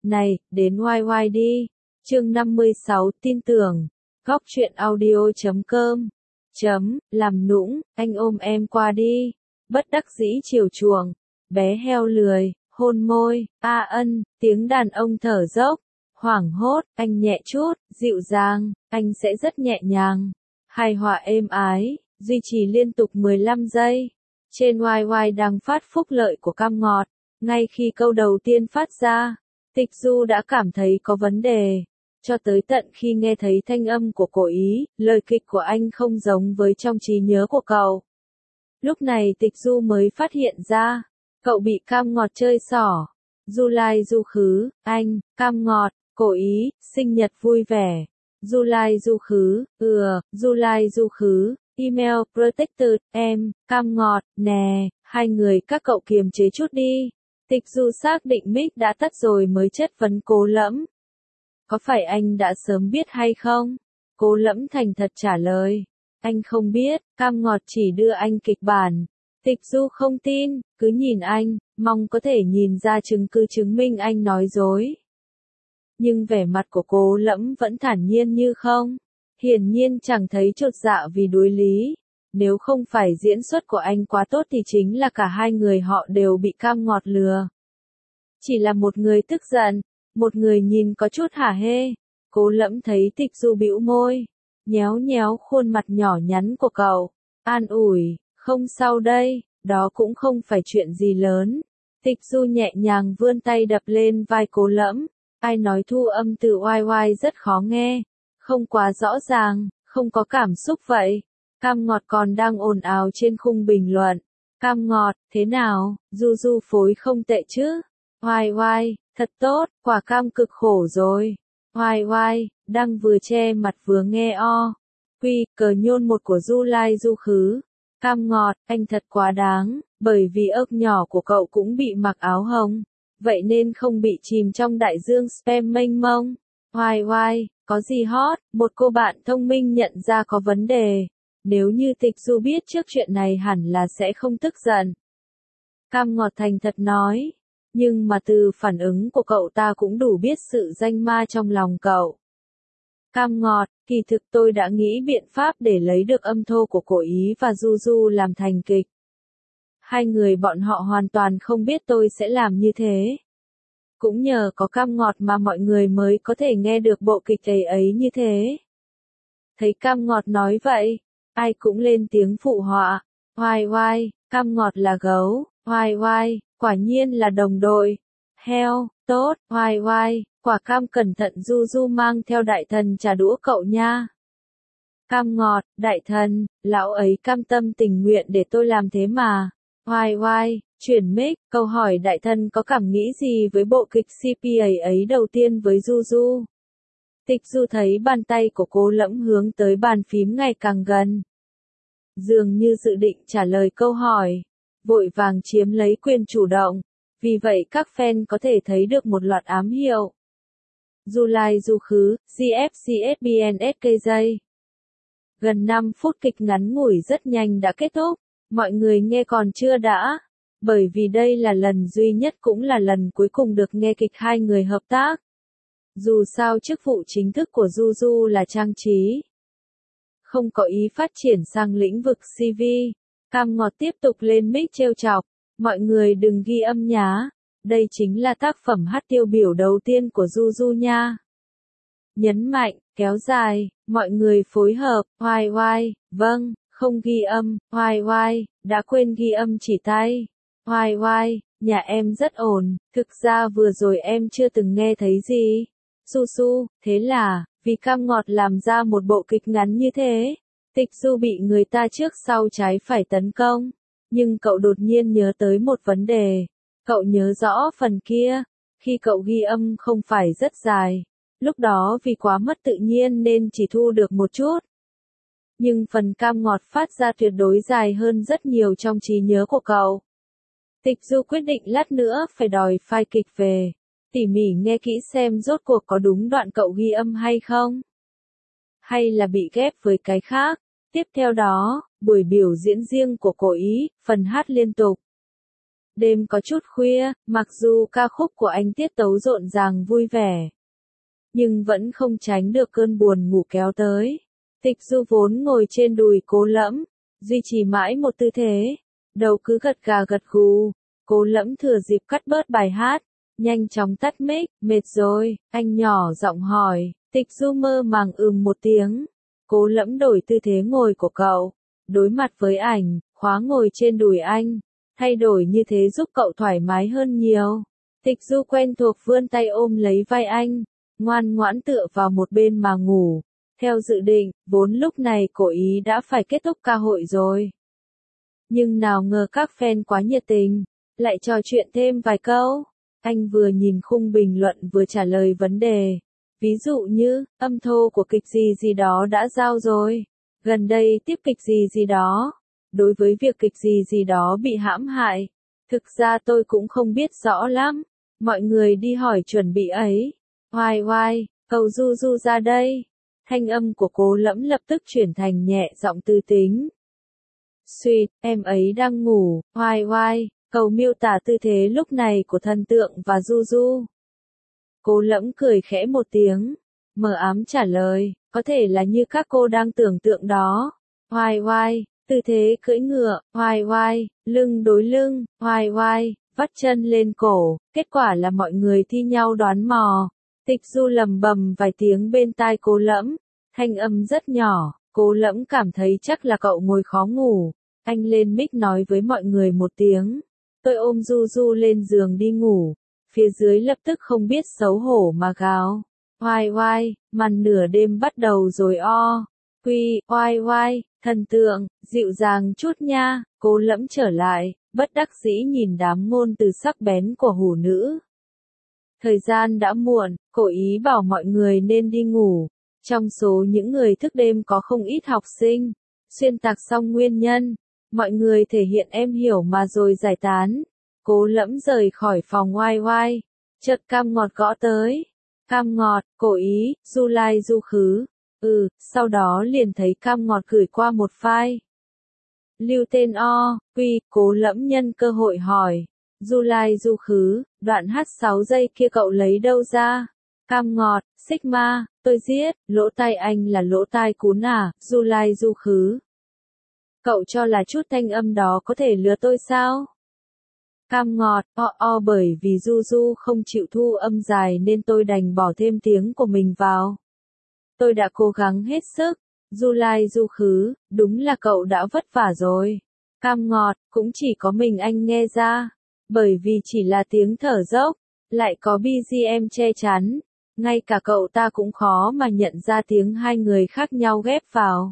Này, đến YY đi. Chương 56 tin tưởng. Góc truyện audio.com. Làm nũng, anh ôm em qua đi. Bất đắc dĩ chiều chuộng. Bé heo lười, hôn môi, ân, tiếng đàn ông thở dốc. Hoảng hốt, anh nhẹ chút, dịu dàng, anh sẽ rất nhẹ nhàng. Hài hòa êm ái, duy trì liên tục 15 giây. Trên YY đang phát phúc lợi của cam ngọt. Ngay khi câu đầu tiên phát ra, Tịch Du đã cảm thấy có vấn đề. Cho tới tận khi nghe thấy thanh âm của cô ý, lời kịch của anh không giống với trong trí nhớ của cậu. Lúc này Tịch Du mới phát hiện ra, cậu bị cam ngọt chơi xỏ. Du lai du khứ, anh, cam ngọt, cô ý, sinh nhật vui vẻ. Du lai du khứ, du lai du khứ, email, protected, em, cam ngọt, nè, hai người các cậu kiềm chế chút đi. Tịch Du xác định mic đã tắt rồi mới chất vấn Cố Lẫm. Có phải anh đã sớm biết hay không? Cố Lẫm thành thật trả lời. Anh không biết, cam ngọt chỉ đưa anh kịch bản. Tịch Du không tin, cứ nhìn anh, mong có thể nhìn ra chứng cứ chứng minh anh nói dối. Nhưng vẻ mặt của Cố Lẫm vẫn thản nhiên như không. Hiển nhiên chẳng thấy chột dạ vì đối lý. Nếu không phải diễn xuất của anh quá tốt thì chính là cả hai người họ đều bị cam ngọt lừa. Chỉ là một người tức giận, một người nhìn có chút hả hê. Cố Lẫm thấy Tịch Du bĩu môi, nhéo nhéo khuôn mặt nhỏ nhắn của cậu, an ủi, không sao đây, đó cũng không phải chuyện gì lớn. Tịch Du nhẹ nhàng vươn tay đập lên vai Cố Lẫm, ai nói thu âm từ YY rất khó nghe, không quá rõ ràng, không có cảm xúc vậy. Cam ngọt còn đang ồn ào trên khung bình luận. Cam ngọt, thế nào, Du Du phối không tệ chứ? YY, thật tốt, quả cam cực khổ rồi. YY, đang vừa che mặt vừa nghe cờ nhôn một của Du lai du khứ. Cam ngọt, anh thật quá đáng, bởi vì ốc nhỏ của cậu cũng bị mặc áo hồng. Vậy nên không bị chìm trong đại dương spam mênh mông. YY, có gì hot, một cô bạn thông minh nhận ra có vấn đề. Nếu như Tịch Du biết trước chuyện này hẳn là sẽ không tức giận. Cam ngọt thành thật nói. Nhưng mà từ phản ứng của cậu ta cũng đủ biết sự danh ma trong lòng cậu. Cam ngọt, kỳ thực tôi đã nghĩ biện pháp để lấy được âm thô của cổ ý và Du Du làm thành kịch. Hai người bọn họ hoàn toàn không biết tôi sẽ làm như thế. Cũng nhờ có cam ngọt mà mọi người mới có thể nghe được bộ kịch ấy như thế. Thấy cam ngọt nói vậy, ai cũng lên tiếng phụ họa. YY, cam ngọt là gấu. YY, quả nhiên là đồng đội. Heo, tốt. YY, quả cam cẩn thận Du Du mang theo đại thần trả đũa cậu nha. Cam ngọt, đại thần, lão ấy cam tâm tình nguyện để tôi làm thế mà. YY, chuyển mic, câu hỏi đại thần có cảm nghĩ gì với bộ kịch CPA ấy đầu tiên với Du Du? Tịch Du thấy bàn tay của Cố Lẫm hướng tới bàn phím ngày càng gần. Dường như dự định trả lời câu hỏi, vội vàng chiếm lấy quyền chủ động, vì vậy các fan có thể thấy được một loạt ám hiệu. Du lai du khứ, GFCSBNSKJ. Gần 5 phút kịch ngắn ngủi rất nhanh đã kết thúc, mọi người nghe còn chưa đã, bởi vì đây là lần duy nhất cũng là lần cuối cùng được nghe kịch hai người hợp tác. Dù sao chức vụ chính thức của Du Du là trang trí. Không có ý phát triển sang lĩnh vực CV. Cam ngọt tiếp tục lên mic trêu chọc. Mọi người đừng ghi âm nhá. Đây chính là tác phẩm hát tiêu biểu đầu tiên của Du Du nha. Nhấn mạnh, kéo dài, mọi người phối hợp. YY, vâng, không ghi âm. YY, đã quên ghi âm chỉ tay. YY, nhà em rất ổn. Thực ra vừa rồi em chưa từng nghe thấy gì. Su Su, thế là, vì cam ngọt làm ra một bộ kịch ngắn như thế, Tịch Du bị người ta trước sau trái phải tấn công. Nhưng cậu đột nhiên nhớ tới một vấn đề. Cậu nhớ rõ phần kia, khi cậu ghi âm không phải rất dài. Lúc đó vì quá mất tự nhiên nên chỉ thu được một chút. Nhưng phần cam ngọt phát ra tuyệt đối dài hơn rất nhiều trong trí nhớ của cậu. Tịch Du quyết định lát nữa phải đòi file kịch về. Tỉ mỉ nghe kỹ xem rốt cuộc có đúng đoạn cậu ghi âm hay không? Hay là bị ghép với cái khác? Tiếp theo đó, buổi biểu diễn riêng của cô ý, phần hát liên tục. Đêm có chút khuya, mặc dù ca khúc của anh tiết tấu rộn ràng vui vẻ, nhưng vẫn không tránh được cơn buồn ngủ kéo tới. Tịch Du vốn ngồi trên đùi Cố Lẫm, duy trì mãi một tư thế, đầu cứ gật gà gật gù. Cố Lẫm thừa dịp cắt bớt bài hát, nhanh chóng tắt mic, mệt rồi, anh nhỏ giọng hỏi. Tịch Du mơ màng một tiếng. Cố Lẫm đổi tư thế ngồi của cậu, đối mặt với ảnh, khóa ngồi trên đùi anh. Thay đổi như thế giúp cậu thoải mái hơn nhiều. Tịch Du quen thuộc vươn tay ôm lấy vai anh, ngoan ngoãn tựa vào một bên mà ngủ. Theo dự định, vốn lúc này cô ý đã phải kết thúc ca hội rồi. Nhưng nào ngờ các fan quá nhiệt tình, lại trò chuyện thêm vài câu. Anh vừa nhìn khung bình luận vừa trả lời vấn đề. Ví dụ như, âm thô của kịch gì gì đó đã giao rồi. Gần đây tiếp kịch gì gì đó. Đối với việc kịch gì gì đó bị hãm hại, thực ra tôi cũng không biết rõ lắm. Mọi người đi hỏi chuẩn bị ấy. Oai oai, cầu Du Du ra đây. Thanh âm của Cố Lẫm lập tức chuyển thành nhẹ giọng tư tính. Suýt, em ấy đang ngủ. Oai oai, cầu miêu tả tư thế lúc này của thần tượng và Du Du. Cố Lẫm cười khẽ một tiếng, mờ ám trả lời, có thể là như các cô đang tưởng tượng đó. Oai oai, tư thế cưỡi ngựa, oai oai, lưng đối lưng, oai oai, vắt chân lên cổ, kết quả là mọi người thi nhau đoán mò. Tịch Du lầm bầm vài tiếng bên tai Cố Lẫm, thanh âm rất nhỏ. Cố Lẫm cảm thấy chắc là cậu ngồi khó ngủ. Anh lên mic nói với mọi người một tiếng. Tôi ôm Du Du lên giường đi ngủ. Phía dưới lập tức không biết xấu hổ mà gào. Oai oai, màn nửa đêm bắt đầu rồi o. Quy, oai oai, thần tượng, dịu dàng chút nha. Cố Lẫm trở lại, bất đắc dĩ nhìn đám ngôn từ sắc bén của hủ nữ. Thời gian đã muộn, cố ý bảo mọi người nên đi ngủ. Trong số những người thức đêm có không ít học sinh. Xuyên tạc xong nguyên nhân, mọi người thể hiện em hiểu mà rồi giải tán. Cố Lẫm rời khỏi phòng oai oai. Chợt Cam Ngọt gõ tới. Cam Ngọt, cố ý, du lai du khứ. Sau đó liền thấy Cam Ngọt gửi qua một file. Lưu tên O, Quy, Cố Lẫm nhân cơ hội hỏi. Du lai du khứ, đoạn hát 6 giây kia cậu lấy đâu ra? Cam Ngọt, Sigma, tôi giết, lỗ tai anh là lỗ tai cún à, du lai du khứ. Cậu cho là chút thanh âm đó có thể lừa tôi sao? Cam Ngọt, bởi vì Du Du không chịu thu âm dài nên tôi đành bỏ thêm tiếng của mình vào. Tôi đã cố gắng hết sức. Du lai du khứ, đúng là cậu đã vất vả rồi. Cam Ngọt, cũng chỉ có mình anh nghe ra. Bởi vì chỉ là tiếng thở dốc, lại có BGM che chắn. Ngay cả cậu ta cũng khó mà nhận ra tiếng hai người khác nhau ghép vào.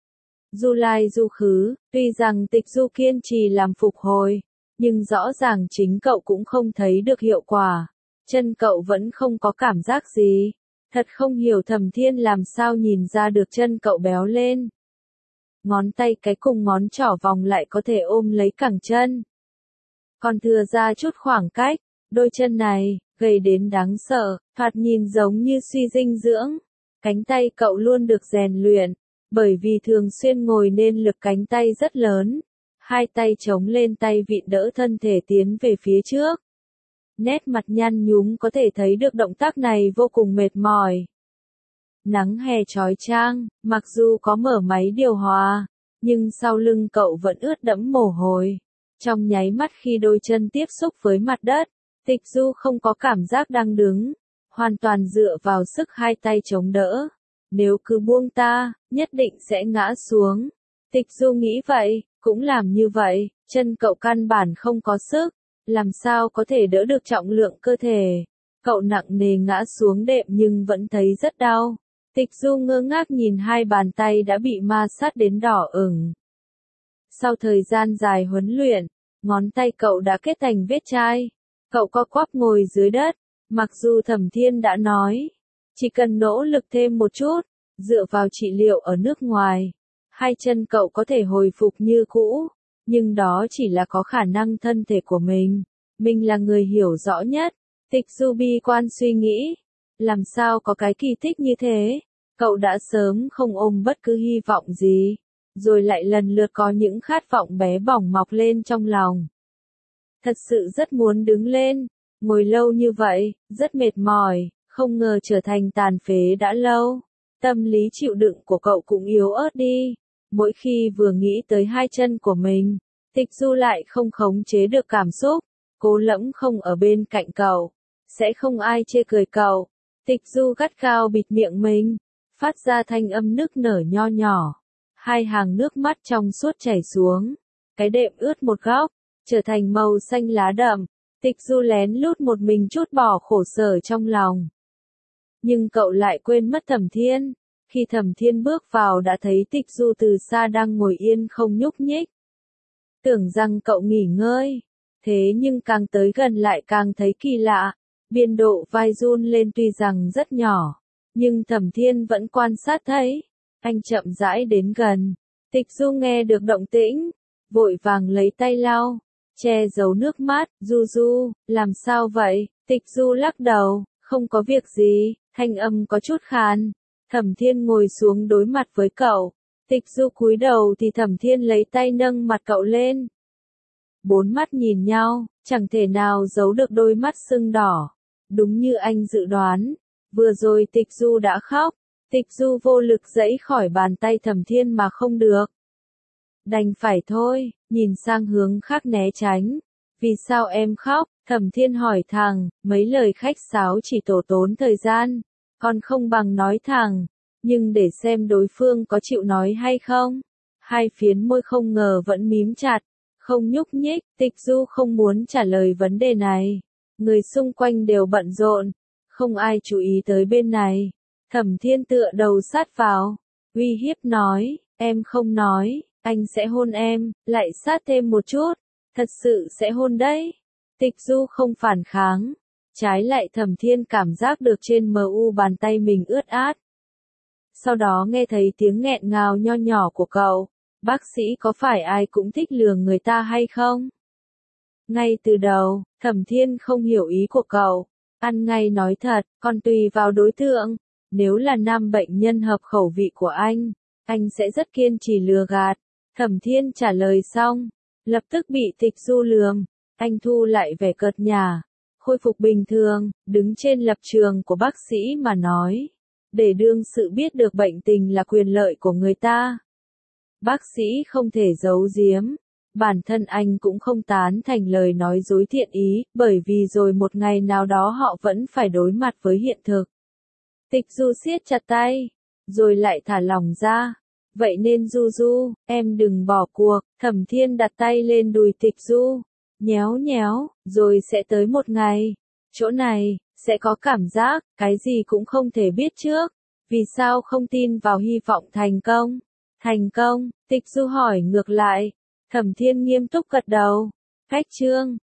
Du lai du khứ, tuy rằng Tịch Du kiên trì làm phục hồi, nhưng rõ ràng chính cậu cũng không thấy được hiệu quả. Chân cậu vẫn không có cảm giác gì. Thật không hiểu Thẩm Thiên làm sao nhìn ra được chân cậu béo lên. Ngón tay cái cùng ngón trỏ vòng lại có thể ôm lấy cẳng chân. Còn thừa ra chút khoảng cách, đôi chân này, gầy đến đáng sợ, thoạt nhìn giống như suy dinh dưỡng. Cánh tay cậu luôn được rèn luyện, bởi vì thường xuyên ngồi nên lực cánh tay rất lớn. Hai tay chống lên tay vịn đỡ thân thể tiến về phía trước. Nét mặt nhăn nhúm có thể thấy được động tác này vô cùng mệt mỏi. Nắng hè chói chang, mặc dù có mở máy điều hòa, nhưng sau lưng cậu vẫn ướt đẫm mồ hôi. Trong nháy mắt khi đôi chân tiếp xúc với mặt đất, Tịch Du không có cảm giác đang đứng, hoàn toàn dựa vào sức hai tay chống đỡ. Nếu cứ buông ta, nhất định sẽ ngã xuống. Tịch Du nghĩ vậy, cũng làm như vậy, chân cậu căn bản không có sức, làm sao có thể đỡ được trọng lượng cơ thể. Cậu nặng nề ngã xuống đệm nhưng vẫn thấy rất đau. Tịch Du ngơ ngác nhìn hai bàn tay đã bị ma sát đến đỏ ửng. Sau thời gian dài huấn luyện, ngón tay cậu đã kết thành vết chai. Cậu co quắp ngồi dưới đất, mặc dù Thẩm Thiên đã nói, chỉ cần nỗ lực thêm một chút, dựa vào trị liệu ở nước ngoài, hai chân cậu có thể hồi phục như cũ, nhưng đó chỉ là có khả năng thân thể của mình. Mình là người hiểu rõ nhất. Tịch Du bi quan suy nghĩ, làm sao có cái kỳ tích như thế? Cậu đã sớm không ôm bất cứ hy vọng gì, rồi lại lần lượt có những khát vọng bé bỏng mọc lên trong lòng. Thật sự rất muốn đứng lên, ngồi lâu như vậy, rất mệt mỏi, không ngờ trở thành tàn phế đã lâu. Tâm lý chịu đựng của cậu cũng yếu ớt đi. Mỗi khi vừa nghĩ tới hai chân của mình, Tịch Du lại không khống chế được cảm xúc, cố lẫm không ở bên cạnh cậu, sẽ không ai chê cười cậu. Tịch Du gắt gao bịt miệng mình, phát ra thanh âm nức nở nho nhỏ. Hai hàng nước mắt trong suốt chảy xuống, cái đệm ướt một góc, trở thành màu xanh lá đậm. Tịch Du lén lút một mình trút bỏ khổ sở trong lòng. Nhưng cậu lại quên mất Thẩm Thiên. Khi Thẩm Thiên bước vào đã thấy Tịch Du từ xa đang ngồi yên không nhúc nhích. Tưởng rằng cậu nghỉ ngơi, thế nhưng càng tới gần lại càng thấy kỳ lạ. Biên độ vai run lên tuy rằng rất nhỏ, nhưng Thẩm Thiên vẫn quan sát thấy. Anh chậm rãi đến gần, Tịch Du nghe được động tĩnh, vội vàng lấy tay lau, che giấu nước mắt. Du Du, làm sao vậy? Tịch Du lắc đầu, không có việc gì, thanh âm có chút khàn. Thẩm Thiên ngồi xuống đối mặt với cậu. Tịch Du cúi đầu thì Thẩm Thiên lấy tay nâng mặt cậu lên. Bốn mắt nhìn nhau, chẳng thể nào giấu được đôi mắt sưng đỏ. Đúng như anh dự đoán, vừa rồi Tịch Du đã khóc. Tịch Du vô lực giãy khỏi bàn tay Thẩm Thiên mà không được. Đành phải thôi, nhìn sang hướng khác né tránh. Vì sao em khóc? Thẩm Thiên hỏi thẳng, mấy lời khách sáo chỉ tổ tốn thời gian, còn không bằng nói thẳng. Nhưng để xem đối phương có chịu nói hay không. Hai phiến môi không ngờ vẫn mím chặt, không nhúc nhích. Tịch Du không muốn trả lời vấn đề này. Người xung quanh đều bận rộn, không ai chú ý tới bên này. Thẩm Thiên tựa đầu sát vào, uy hiếp nói, em không nói, anh sẽ hôn em, lại sát thêm một chút, thật sự sẽ hôn đấy. Tịch Du không phản kháng, trái lại Thẩm Thiên cảm giác được trên mu bàn tay mình ướt át. Sau đó nghe thấy tiếng nghẹn ngào nho nhỏ của cậu, bác sĩ có phải ai cũng thích lừa người ta hay không? Ngay từ đầu, Thẩm Thiên không hiểu ý của cậu, ăn ngay nói thật, còn tùy vào đối tượng. Nếu là nam bệnh nhân hợp khẩu vị của anh sẽ rất kiên trì lừa gạt. Thẩm Thiên trả lời xong, lập tức bị Tịch Du lườm. Anh thu lại vẻ cợt nhả, khôi phục bình thường, đứng trên lập trường của bác sĩ mà nói. Để đương sự biết được bệnh tình là quyền lợi của người ta. Bác sĩ không thể giấu giếm. Bản thân anh cũng không tán thành lời nói dối thiện ý, bởi vì rồi một ngày nào đó họ vẫn phải đối mặt với hiện thực. Tịch Du siết chặt tay, rồi lại thả lỏng ra. Vậy nên Du Du, em đừng bỏ cuộc. Thẩm Thiên đặt tay lên đùi Tịch Du, nhéo nhéo, rồi sẽ tới một ngày. Chỗ này, sẽ có cảm giác, cái gì cũng không thể biết trước. Vì sao không tin vào hy vọng thành công? Thành công, Tịch Du hỏi ngược lại. Thẩm Thiên nghiêm túc gật đầu. Cách chương